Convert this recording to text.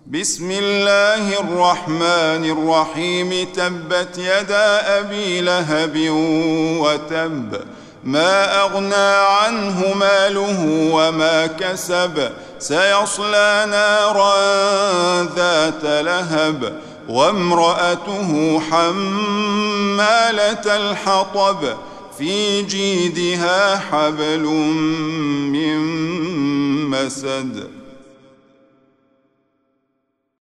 بسم الله الرحمن الرحيم. تبت يدا أبي لهب وتب، ما أغنى عنه ماله وما كسب، سيصلى نارا ذات لهب وامرأته حمالة الحطب في جيدها حبل من مسد.